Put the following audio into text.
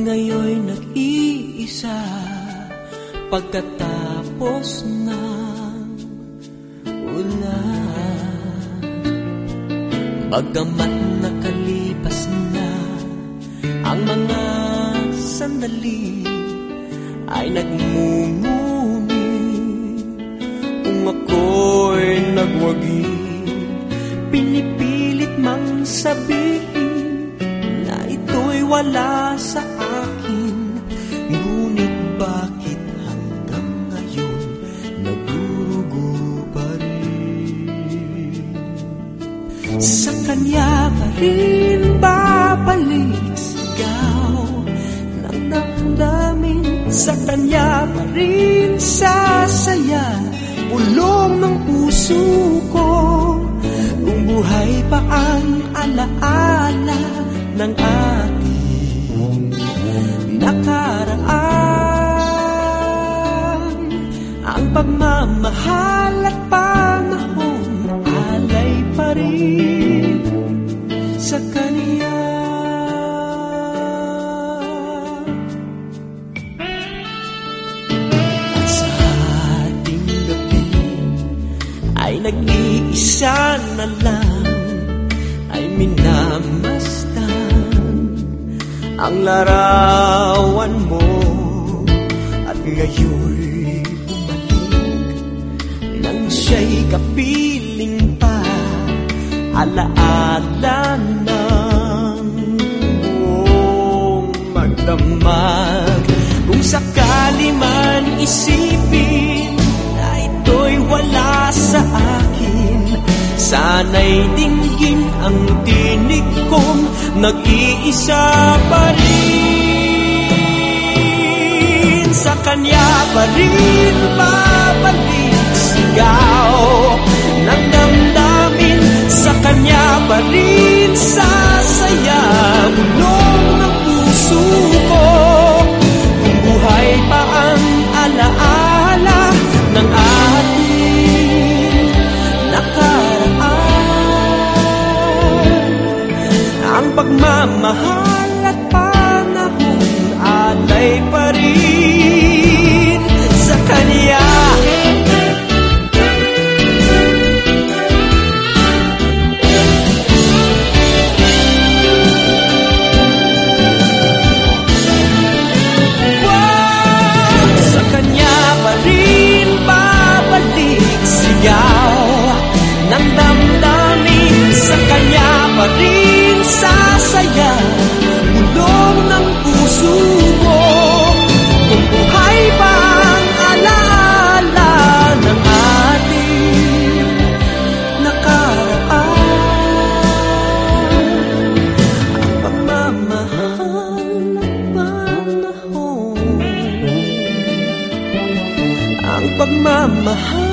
ngayon'y nag-iisa pagkatapos ng ulan. Bagamat nakalipas na ang mga sandali, ay nagmumuni kung ako'y nagwagi. Pinipilit mang sabihin na ito'y wala sa akin, ngunit bakit hanggang ngayon nagdurugo pa rin? Sa kanya pa rin babalik sigaw ng damdamin, sa kanya pa rin sasaya bulong ng puso ko. Kung buhay pa ang alaala ng ating nakaraan, ang pagmamahal at panahon alay pa rin sa kanya. At sa ating gabi ay nag-iisa na lang, ay minamasdan ang larawan mo. At ngayon'y bumalik nang siya'y kapiling pa, alaala ng buong magdamag. Kung sakali man isipin na ito'y wala sa akin, sana'y dinggin ang tinig kong nag-iisa pa rin. Sa kanya pa rin babalik sigaw ng damdamin, sa kanya pa rin sasaya bulong ng puso ko. Kung buhay pa ang alaala ng ating nakaraan, ang pagmamahal at panahon alay pa rin sa kanya. Sa kanya pa rin babalik sigaw ng damdamin, sa kanya pa rin sasaya bulong ng puso ko. Kung buhay pa ang alaala ng ating nakaraan, ang pagmamahal ng panahon, ang pagmamahal